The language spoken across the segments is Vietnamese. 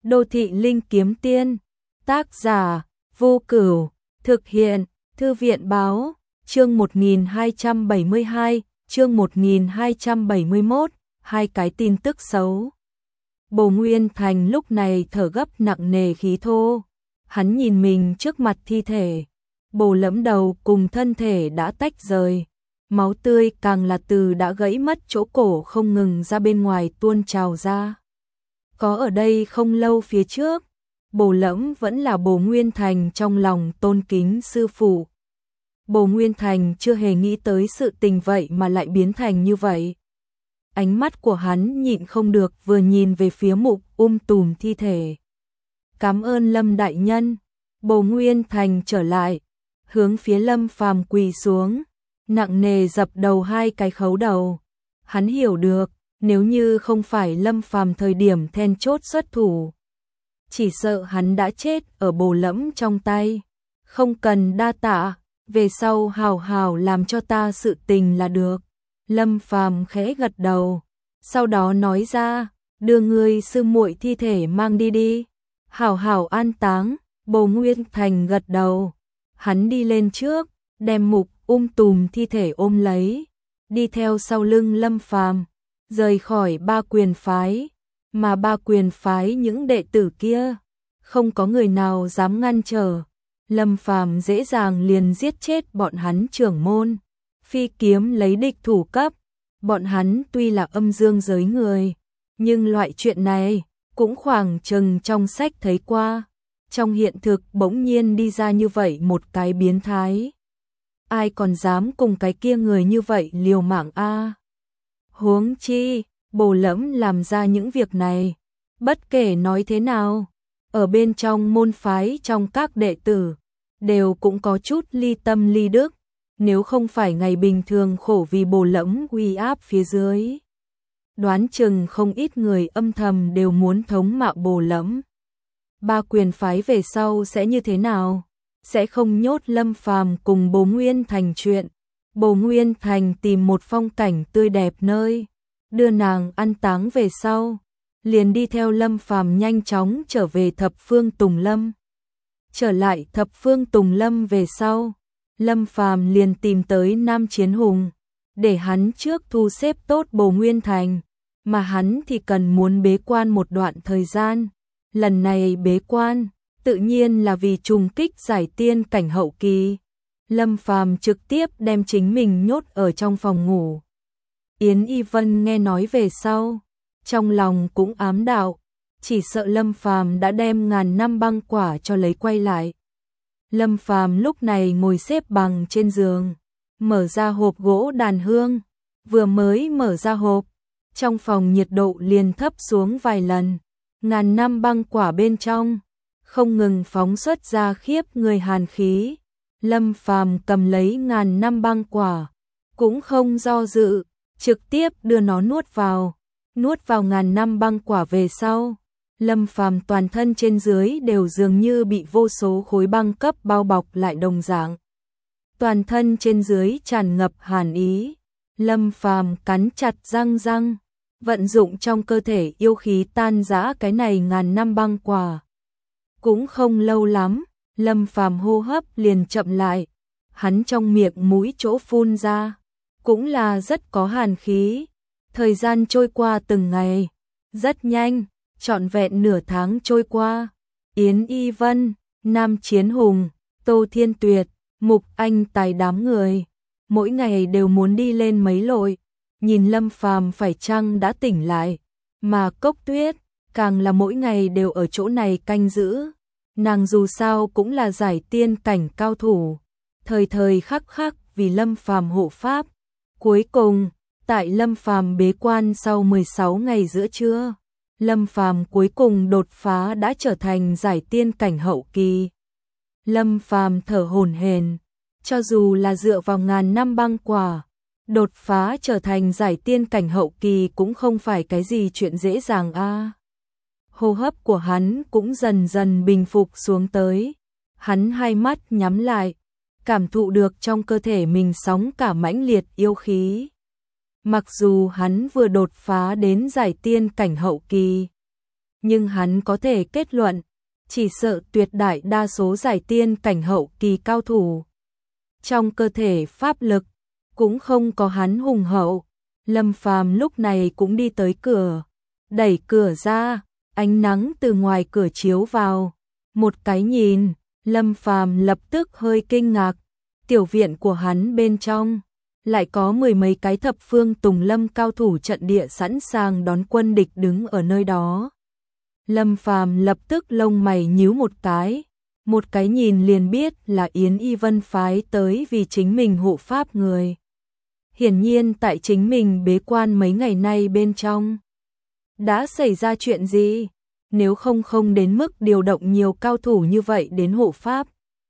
Đô thị linh kiếm tiên, tác giả, Vô Cửu, thực hiện, Thư viện báo, chương 1272, chương 1271, hai cái tin tức xấu. Bồ Nguyên Thành lúc này thở gấp nặng nề khí thô, hắn nhìn mình trước mặt thi thể, Bồ Lẫm đầu cùng thân thể đã tách rời, máu tươi càng là từ đã gãy mất chỗ cổ không ngừng ra bên ngoài tuôn trào ra. Có ở đây không lâu phía trước, Bồ Lẫm vẫn là Bồ Nguyên Thành trong lòng tôn kính sư phụ. Bồ Nguyên Thành chưa hề nghĩ tới sự tình vậy mà lại biến thành như vậy. Ánh mắt của hắn nhịn không được vừa nhìn về phía Mục Tùm thi thể. Cảm ơn Lâm đại nhân. Bồ Nguyên Thành trở lại, hướng phía Lâm Phàm quỳ xuống, nặng nề dập đầu hai cái khấu đầu. Hắn hiểu được, nếu như không phải Lâm Phàm thời điểm then chốt xuất thủ, chỉ sợ hắn đã chết ở Bồ Lẫm trong tay. Không cần đa tạ, về sau hào hào làm cho ta sự tình là được. Lâm Phàm khẽ gật đầu, sau đó nói ra, đưa ngươi sư muội thi thể mang đi đi, hào hào an táng. Bồ Nguyên Thành gật đầu, hắn đi lên trước, đem Mục Tùm thi thể ôm lấy, đi theo sau lưng Lâm Phàm, rời khỏi Ba Quyền phái, mà Ba Quyền phái những đệ tử kia, không có người nào dám ngăn trở. Lâm Phàm dễ dàng liền giết chết bọn hắn trưởng môn, phi kiếm lấy địch thủ cấp. Bọn hắn tuy là âm dương giới người, nhưng loại chuyện này cũng khoảng chừng trong sách thấy qua. Trong hiện thực bỗng nhiên đi ra như vậy một cái biến thái. Ai còn dám cùng cái kia người như vậy liều mạng a? Huống chi, Bồ Lẫm làm ra những việc này, bất kể nói thế nào, ở bên trong môn phái trong các đệ tử, đều cũng có chút ly tâm ly đức, nếu không phải ngày bình thường khổ vì Bồ Lẫm uy áp phía dưới. Đoán chừng không ít người âm thầm đều muốn thống mạo Bồ Lẫm. Ba Quyền phái về sau sẽ như thế nào? Sẽ không nhốt Lâm Phàm cùng Bồ Nguyên Thành chuyện. Bồ Nguyên Thành tìm một phong cảnh tươi đẹp nơi, đưa nàng an táng về sau, liền đi theo Lâm Phàm nhanh chóng trở về Thập Phương Tùng Lâm. Trở lại Thập Phương Tùng Lâm về sau, Lâm Phàm liền tìm tới Nam Chiến Hùng, để hắn trước thu xếp tốt Bồ Nguyên Thành, mà hắn thì cần muốn bế quan một đoạn thời gian. Lần này bế quan, tự nhiên là vì trùng kích giải tiên cảnh hậu kỳ. Lâm Phàm trực tiếp đem chính mình nhốt ở trong phòng ngủ. Yến Y Vân nghe nói về sau, trong lòng cũng ám đạo, chỉ sợ Lâm Phàm đã đem ngàn năm băng quả cho lấy quay lại. Lâm Phàm lúc này ngồi xếp bằng trên giường, mở ra hộp gỗ đàn hương, vừa mới mở ra hộp, trong phòng nhiệt độ liền thấp xuống vài lần. Ngàn năm băng quả bên trong không ngừng phóng xuất ra khiếp người hàn khí. Lâm Phàm cầm lấy ngàn năm băng quả, cũng không do dự, trực tiếp đưa nó nuốt vào. Nuốt vào ngàn năm băng quả về sau, Lâm Phàm toàn thân trên dưới đều dường như bị vô số khối băng cấp bao bọc lại đồng dạng. Toàn thân trên dưới tràn ngập hàn ý. Lâm Phàm cắn chặt răng, vận dụng trong cơ thể yêu khí tan rã cái này ngàn năm băng quả. Cũng không lâu lắm, Lâm Phàm hô hấp liền chậm lại, hắn trong miệng mũi chỗ phun ra, cũng là rất có hàn khí. Thời gian trôi qua từng ngày, rất nhanh, trọn vẹn nửa tháng trôi qua. Yến Y Vân, Nam Chiến Hùng, Tô Thiên Tuyệt, Mục Anh Tài đám người, mỗi ngày đều muốn đi lên mấy lội, nhìn Lâm Phàm phải chăng đã tỉnh lại, mà Cốc Tuyết càng là mỗi ngày đều ở chỗ này canh giữ. Nàng dù sao cũng là giải tiên cảnh cao thủ, thời thời khắc khắc vì Lâm Phàm hộ pháp. Cuối cùng, tại Lâm Phàm bế quan sau 16 ngày giữa trưa, Lâm Phàm cuối cùng đột phá đã trở thành giải tiên cảnh hậu kỳ. Lâm Phàm thở hổn hển, cho dù là dựa vào ngàn năm băng quả, đột phá trở thành giải tiên cảnh hậu kỳ cũng không phải cái gì chuyện dễ dàng a. Hô hấp của hắn cũng dần dần bình phục xuống tới. Hắn hai mắt nhắm lại, cảm thụ được trong cơ thể mình sóng cả mãnh liệt yêu khí. Mặc dù hắn vừa đột phá đến giải tiên cảnh hậu kỳ, nhưng hắn có thể kết luận, chỉ sợ tuyệt đại đa số giải tiên cảnh hậu kỳ cao thủ. Trong cơ thể pháp lực, cũng không có hắn hùng hậu. Lâm Phàm lúc này cũng đi tới cửa, đẩy cửa ra, ánh nắng từ ngoài cửa chiếu vào. Một cái nhìn, Lâm Phàm lập tức hơi kinh ngạc, tiểu viện của hắn bên trong lại có mười mấy cái thập phương tùng lâm cao thủ trận địa sẵn sàng đón quân địch đứng ở nơi đó. Lâm Phàm lập tức lông mày nhíu một cái nhìn liền biết là Yến Y Vân phái tới vì chính mình hộ pháp người. Hiển nhiên tại chính mình bế quan mấy ngày nay bên trong đã xảy ra chuyện gì, nếu không đến mức điều động nhiều cao thủ như vậy đến hộ pháp.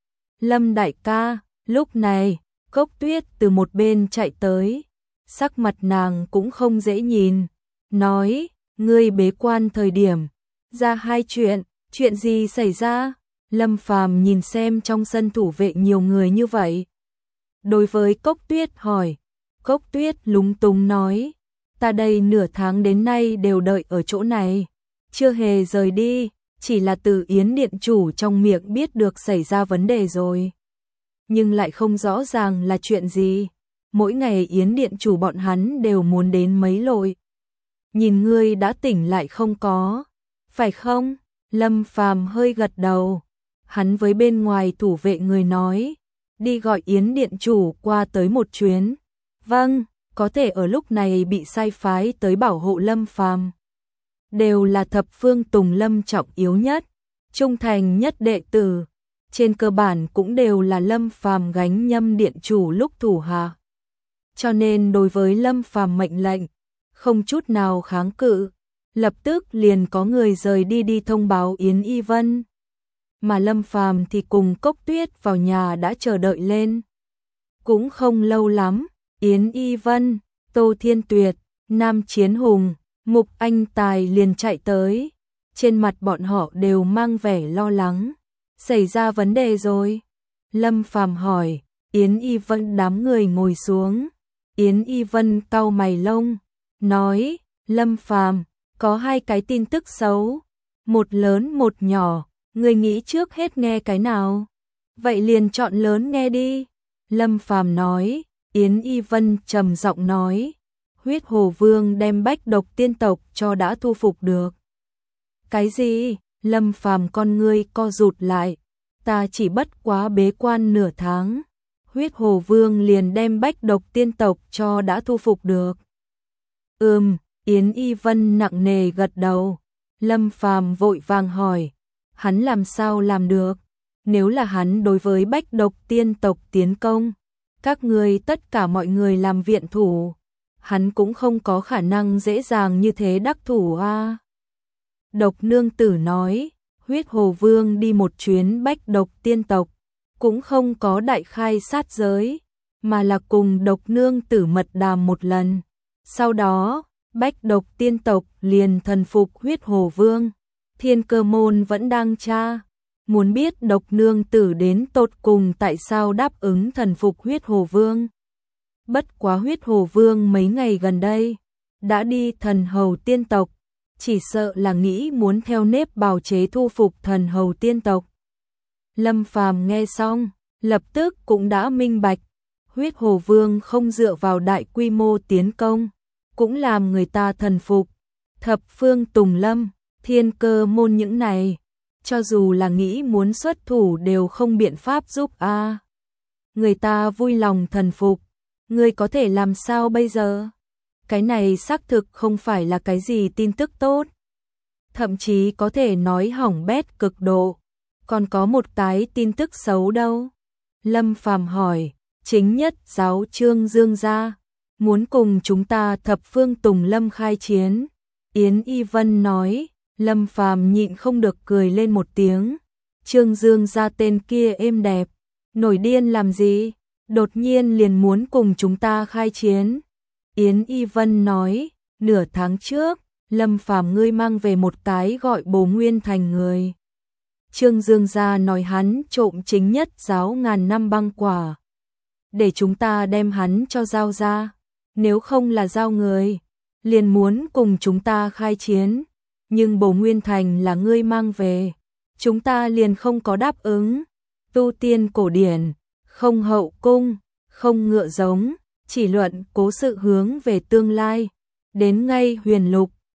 Lâm đại ca, lúc này, Cốc Tuyết từ một bên chạy tới, sắc mặt nàng cũng không dễ nhìn, nói, ngươi bế quan thời điểm, ra hai chuyện gì xảy ra? Lâm Phàm nhìn xem trong sân thủ vệ nhiều người như vậy. Đối với Cốc Tuyết hỏi, Cốc Tuyết lúng túng nói, ta đây nửa tháng đến nay đều đợi ở chỗ này, chưa hề rời đi, chỉ là từ Yến điện chủ trong miệng biết được xảy ra vấn đề rồi. Nhưng lại không rõ ràng là chuyện gì, mỗi ngày Yến điện chủ bọn hắn đều muốn đến mấy lội. Nhìn ngươi đã tỉnh lại không có, phải không? Lâm Phàm hơi gật đầu, hắn với bên ngoài thủ vệ người nói, đi gọi Yến điện chủ qua tới một chuyến. Vâng, có thể ở lúc này bị sai phái tới bảo hộ Lâm Phàm. Đều là thập phương tùng lâm trọng yếu nhất, trung thành nhất đệ tử, trên cơ bản cũng đều là Lâm Phàm gánh nhâm điện chủ lúc thủ hạ. Cho nên đối với Lâm Phàm mệnh lệnh, không chút nào kháng cự, lập tức liền có người rời đi thông báo Yến Y Vân. Mà Lâm Phàm thì cùng Cốc Tuyết vào nhà đã chờ đợi lên. Cũng không lâu lắm, Yến Y Vân, Tô Thiên Tuyệt, Nam Chiến Hùng, Mục Anh Tài liền chạy tới, trên mặt bọn họ đều mang vẻ lo lắng. Xảy ra vấn đề rồi? Lâm Phàm hỏi. Yến Y Vân đám người ngồi xuống. Yến Y Vân cau mày lông, nói, Lâm Phàm, có hai cái tin tức xấu, một lớn một nhỏ, người nghĩ trước hết nghe cái nào? Vậy liền chọn lớn nghe đi. Lâm Phàm nói. Yến Y Vân trầm giọng nói, Huyết Hồ Vương đem Bách Độc tiên tộc cho đã thu phục được. Cái gì? Lâm Phàm con ngươi co rụt lại, ta chỉ bất quá bế quan nửa tháng, Huyết Hồ Vương liền đem Bách Độc tiên tộc cho đã thu phục được. Yến Y Vân nặng nề gật đầu. Lâm Phàm vội vàng hỏi, hắn làm sao làm được? Nếu là hắn đối với Bách Độc tiên tộc tiến công, các người tất cả mọi người làm viện thủ, hắn cũng không có khả năng dễ dàng như thế đắc thủ a. Độc Nương Tử nói, Huyết Hồ Vương đi một chuyến Bách Độc tiên tộc, cũng không có đại khai sát giới, mà là cùng Độc Nương Tử mật đàm một lần. Sau đó, Bách Độc tiên tộc liền thần phục Huyết Hồ Vương. Thiên Cơ Môn vẫn đang tra, muốn biết Độc Nương Tử đến tột cùng tại sao đáp ứng thần phục Huyết Hồ Vương. Bất quá Huyết Hồ Vương mấy ngày gần đây đã đi Thần Hầu tiên tộc, chỉ sợ là nghĩ muốn theo nếp bào chế thu phục Thần Hầu tiên tộc. Lâm Phàm nghe xong, lập tức cũng đã minh bạch, Huyết Hồ Vương không dựa vào đại quy mô tiến công, cũng làm người ta thần phục. Thập phương Tùng Lâm, Thiên Cơ Môn những này, cho dù là nghĩ muốn xuất thủ đều không biện pháp giúp a. Người ta vui lòng thần phục, ngươi có thể làm sao bây giờ? Cái này xác thực không phải là cái gì tin tức tốt, thậm chí có thể nói hỏng bét cực độ. Còn có một cái tin tức xấu đâu? Lâm Phàm hỏi. Chính nhất giáo Trương Dương gia muốn cùng chúng ta thập phương Tùng Lâm khai chiến. Yến Y Vân nói. Lâm Phàm nhịn không được cười lên một tiếng. Trương Dương gia tên kia êm đẹp, nổi điên làm gì? Đột nhiên liền muốn cùng chúng ta khai chiến. Yến Y Vân nói, nửa tháng trước, Lâm Phàm ngươi mang về một cái gọi Bồ Nguyên Thành người. Trương Dương gia nói hắn trộm chính nhất giáo ngàn năm băng quả, để chúng ta đem hắn cho giao ra, nếu không là giao người, liền muốn cùng chúng ta khai chiến. nhưng Bồ Nguyên Thành là ngươi mang về, chúng ta liền không có đáp ứng. Tu tiên cổ điển, không hậu cung, không ngựa giống, chỉ luận cố sự hướng về tương lai. Đến ngay Huyền Lục,